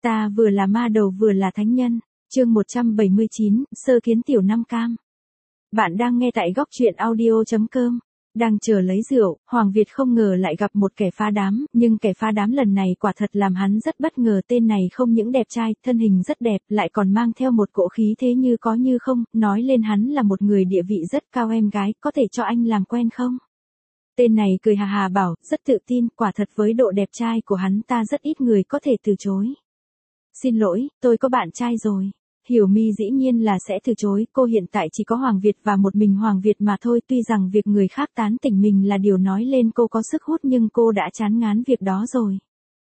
Ta vừa là ma đầu vừa là thánh nhân. Chương 179, sơ kiến tiểu năm cam. Bạn đang nghe tại góc truyện audio.com. Đang chờ lấy rượu, Hoàng Việt không ngờ lại gặp một kẻ phá đám, nhưng kẻ phá đám lần này quả thật làm hắn rất bất ngờ. Tên này không những đẹp trai, thân hình rất đẹp, lại còn mang theo một cỗ khí thế như có như không, nói lên hắn là một người địa vị rất cao. Em gái, có thể cho anh làm quen không? Tên này cười hà hà bảo, rất tự tin, quả thật với độ đẹp trai của hắn ta rất ít người có thể từ chối. Xin lỗi, tôi có bạn trai rồi. Hiểu My dĩ nhiên là sẽ từ chối, cô hiện tại chỉ có Hoàng Việt và một mình Hoàng Việt mà thôi. Tuy rằng việc người khác tán tỉnh mình là điều nói lên cô có sức hút, nhưng cô đã chán ngán việc đó rồi.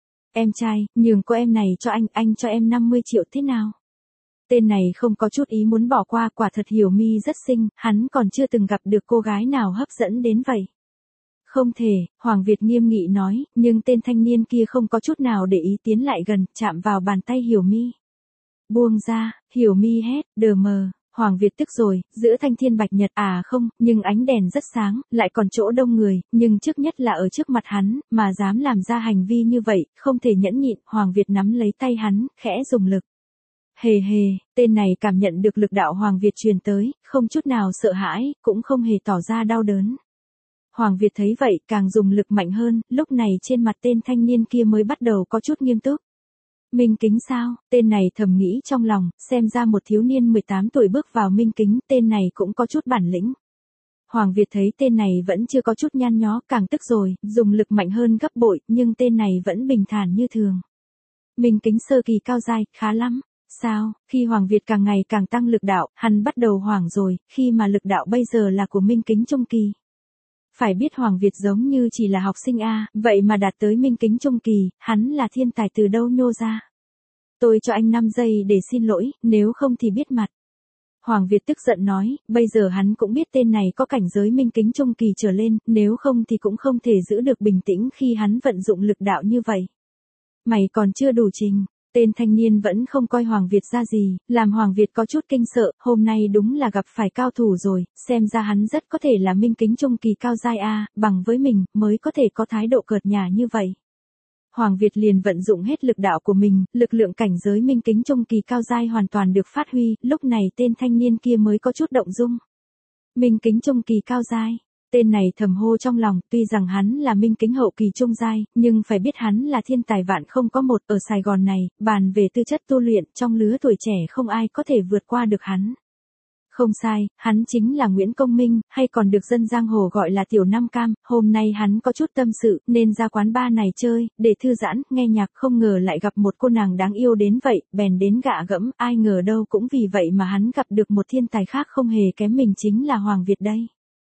Em trai, nhường cô em này cho anh cho em 50 triệu thế nào? Tên này không có chút ý muốn bỏ qua, quả thật Hiểu My rất xinh, hắn còn chưa từng gặp được cô gái nào hấp dẫn đến vậy. Không thể, Hoàng Việt nghiêm nghị nói, nhưng tên thanh niên kia không có chút nào để ý, tiến lại gần, chạm vào bàn tay Hiểu My. Buông ra, Hiểu My hét, đờ mờ. Hoàng Việt tức rồi, giữa thanh thiên bạch nhật à không, nhưng ánh đèn rất sáng, lại còn chỗ đông người, nhưng trước nhất là ở trước mặt hắn, mà dám làm ra hành vi như vậy, không thể nhẫn nhịn. Hoàng Việt nắm lấy tay hắn, khẽ dùng lực. Hề hề, tên này cảm nhận được lực đạo Hoàng Việt truyền tới, không chút nào sợ hãi, cũng không hề tỏ ra đau đớn. Hoàng Việt thấy vậy, càng dùng lực mạnh hơn, lúc này trên mặt tên thanh niên kia mới bắt đầu có chút nghiêm túc. Minh Kính sao? Tên này thầm nghĩ trong lòng, xem ra một thiếu niên 18 tuổi bước vào Minh Kính, tên này cũng có chút bản lĩnh. Hoàng Việt thấy tên này vẫn chưa có chút nhăn nhó, càng tức rồi, dùng lực mạnh hơn gấp bội, nhưng tên này vẫn bình thản như thường. Minh Kính sơ kỳ cao giai, khá lắm. Sao? Khi Hoàng Việt càng ngày càng tăng lực đạo, hắn bắt đầu hoảng rồi, khi mà lực đạo bây giờ là của Minh Kính trung kỳ. Phải biết Hoàng Việt giống như chỉ là học sinh A, vậy mà đạt tới Minh Kính trung kỳ, hắn là thiên tài từ đâu nhô ra. Tôi cho anh 5 giây để xin lỗi, nếu không thì biết mặt. Hoàng Việt tức giận nói, bây giờ hắn cũng biết tên này có cảnh giới Minh Kính trung kỳ trở lên, nếu không thì cũng không thể giữ được bình tĩnh khi hắn vận dụng lực đạo như vậy. Mày còn chưa đủ trình. Tên thanh niên vẫn không coi Hoàng Việt ra gì, làm Hoàng Việt có chút kinh sợ, hôm nay đúng là gặp phải cao thủ rồi, xem ra hắn rất có thể là Minh Kính trung kỳ cao giai A, bằng với mình, mới có thể có thái độ cợt nhả như vậy. Hoàng Việt liền vận dụng hết lực đạo của mình, lực lượng cảnh giới Minh Kính trung kỳ cao giai hoàn toàn được phát huy, lúc này tên thanh niên kia mới có chút động dung. Minh Kính trung kỳ cao giai. Tên này thầm hô trong lòng, tuy rằng hắn là Minh Kính hậu kỳ trung giai, nhưng phải biết hắn là thiên tài vạn không có một. Ở Sài Gòn này, bàn về tư chất tu luyện, trong lứa tuổi trẻ không ai có thể vượt qua được hắn. Không sai, hắn chính là Nguyễn Công Minh, hay còn được dân giang hồ gọi là Tiểu Năm Cam. Hôm nay hắn có chút tâm sự, nên ra quán bar này chơi, để thư giãn, nghe nhạc, không ngờ lại gặp một cô nàng đáng yêu đến vậy, bèn đến gạ gẫm, ai ngờ đâu cũng vì vậy mà hắn gặp được một thiên tài khác không hề kém mình, chính là Hoàng Việt đây.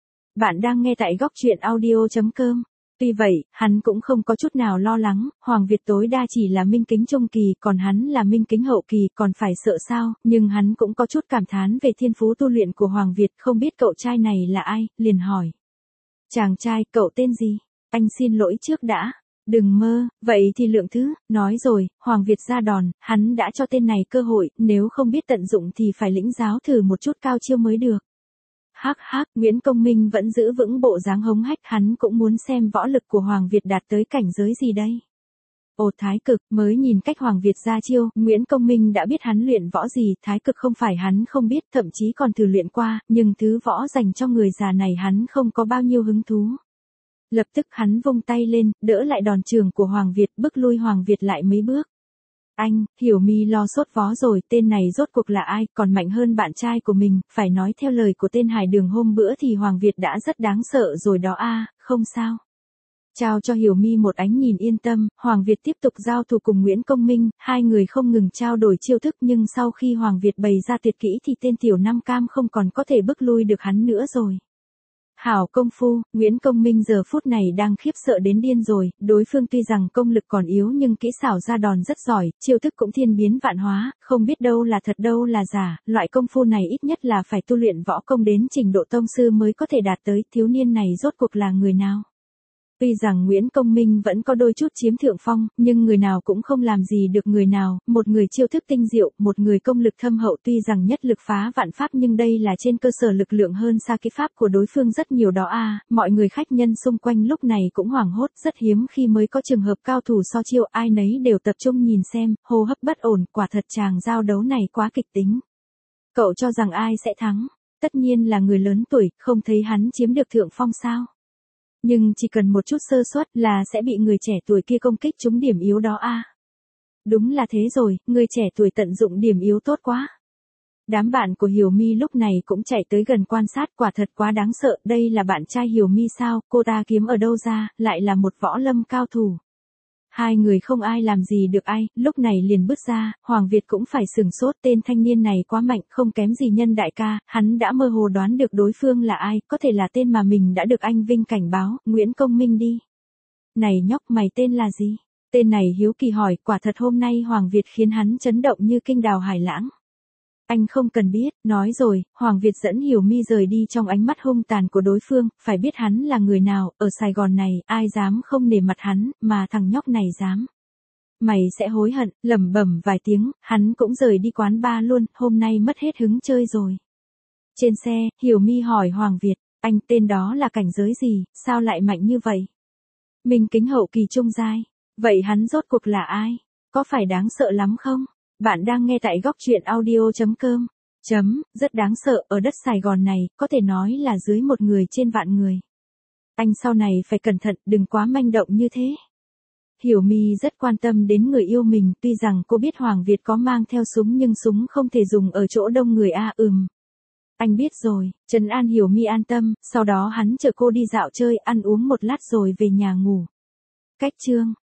Bạn đang nghe tại góc truyện audio.com. Tuy vậy, hắn cũng không có chút nào lo lắng, Hoàng Việt tối đa chỉ là Minh Kính trung kỳ, còn hắn là Minh Kính hậu kỳ, còn phải sợ sao? Nhưng hắn cũng có chút cảm thán về thiên phú tu luyện của Hoàng Việt, không biết cậu trai này là ai, liền hỏi. Chàng trai, cậu tên gì? Anh xin lỗi trước đã. Đừng mơ, vậy thì lượng thứ, nói rồi, Hoàng Việt ra đòn, hắn đã cho tên này cơ hội, nếu không biết tận dụng thì phải lĩnh giáo thử một chút cao chiêu mới được. Hắc hắc, Nguyễn Công Minh vẫn giữ vững bộ dáng hống hách, hắn cũng muốn xem võ lực của Hoàng Việt đạt tới cảnh giới gì đây. Ồ thái cực, mới nhìn cách Hoàng Việt ra chiêu, Nguyễn Công Minh đã biết hắn luyện võ gì, thái cực không phải hắn không biết, thậm chí còn thử luyện qua, nhưng thứ võ dành cho người già này hắn không có bao nhiêu hứng thú. Lập tức hắn vung tay lên, đỡ lại đòn trường của Hoàng Việt, bức lui Hoàng Việt lại mấy bước. Anh, Hiểu My lo sốt vó rồi, tên này rốt cuộc là ai, còn mạnh hơn bạn trai của mình, phải nói theo lời của tên Hải Đường hôm bữa thì Hoàng Việt đã rất đáng sợ rồi đó a, không sao. Trao cho Hiểu My một ánh nhìn yên tâm, Hoàng Việt tiếp tục giao thủ cùng Nguyễn Công Minh, hai người không ngừng trao đổi chiêu thức, nhưng sau khi Hoàng Việt bày ra tuyệt kỹ thì tên Tiểu Năm Cam không còn có thể bức lui được hắn nữa rồi. Hảo công phu, Nguyễn Công Minh giờ phút này đang khiếp sợ đến điên rồi, đối phương tuy rằng công lực còn yếu nhưng kỹ xảo ra đòn rất giỏi, chiêu thức cũng thiên biến vạn hóa, không biết đâu là thật đâu là giả, loại công phu này ít nhất là phải tu luyện võ công đến trình độ tông sư mới có thể đạt tới, thiếu niên này rốt cuộc là người nào? Tuy rằng Nguyễn Công Minh vẫn có đôi chút chiếm thượng phong, nhưng người nào cũng không làm gì được người nào, một người chiêu thức tinh diệu, một người công lực thâm hậu, tuy rằng nhất lực phá vạn pháp nhưng đây là trên cơ sở lực lượng hơn xa cái pháp của đối phương rất nhiều đó à. Mọi người khách nhân xung quanh lúc này cũng hoảng hốt, rất hiếm khi mới có trường hợp cao thủ so chiêu, ai nấy đều tập trung nhìn xem, hô hấp bất ổn, quả thật chàng giao đấu này quá kịch tính. Cậu cho rằng ai sẽ thắng? Tất nhiên là người lớn tuổi, không thấy hắn chiếm được thượng phong sao? Nhưng chỉ cần một chút sơ suất là sẽ bị người trẻ tuổi kia công kích trúng điểm yếu đó à. Đúng là thế rồi, người trẻ tuổi tận dụng điểm yếu tốt quá. Đám bạn của Hiểu My lúc này cũng chạy tới gần quan sát, quả thật quá đáng sợ, đây là bạn trai Hiểu My sao, cô ta kiếm ở đâu ra, lại là một võ lâm cao thủ. Hai người không ai làm gì được ai, lúc này liền bước ra, Hoàng Việt cũng phải sửng sốt, tên thanh niên này quá mạnh, không kém gì Nhân đại ca, hắn đã mơ hồ đoán được đối phương là ai, có thể là tên mà mình đã được anh Vinh cảnh báo, Nguyễn Công Minh đi. Này nhóc, mày tên là gì? Tên này hiếu kỳ hỏi, quả thật hôm nay Hoàng Việt khiến hắn chấn động như kinh đào hải lãng. Anh không cần biết, nói rồi, Hoàng Việt dẫn Hiểu My rời đi trong ánh mắt hung tàn của đối phương, phải biết hắn là người nào, ở Sài Gòn này, ai dám không nể mặt hắn, mà thằng nhóc này dám. Mày sẽ hối hận, lẩm bẩm vài tiếng, hắn cũng rời đi quán bar luôn, hôm nay mất hết hứng chơi rồi. Trên xe, Hiểu My hỏi Hoàng Việt, anh tên đó là cảnh giới gì, sao lại mạnh như vậy? Minh kính hậu kỳ trung giai, vậy hắn rốt cuộc là ai? Có phải đáng sợ lắm không? Bạn đang nghe tại góc truyện audio.com. Rất đáng sợ, ở đất Sài Gòn này, có thể nói là dưới một người trên vạn người. Anh sau này phải cẩn thận, đừng quá manh động như thế. Hiểu My rất quan tâm đến người yêu mình, tuy rằng cô biết Hoàng Việt có mang theo súng nhưng súng không thể dùng ở chỗ đông người a. Anh biết rồi, trấn an Hiểu My an tâm, sau đó hắn chở cô đi dạo chơi, ăn uống một lát rồi về nhà ngủ. Cách chương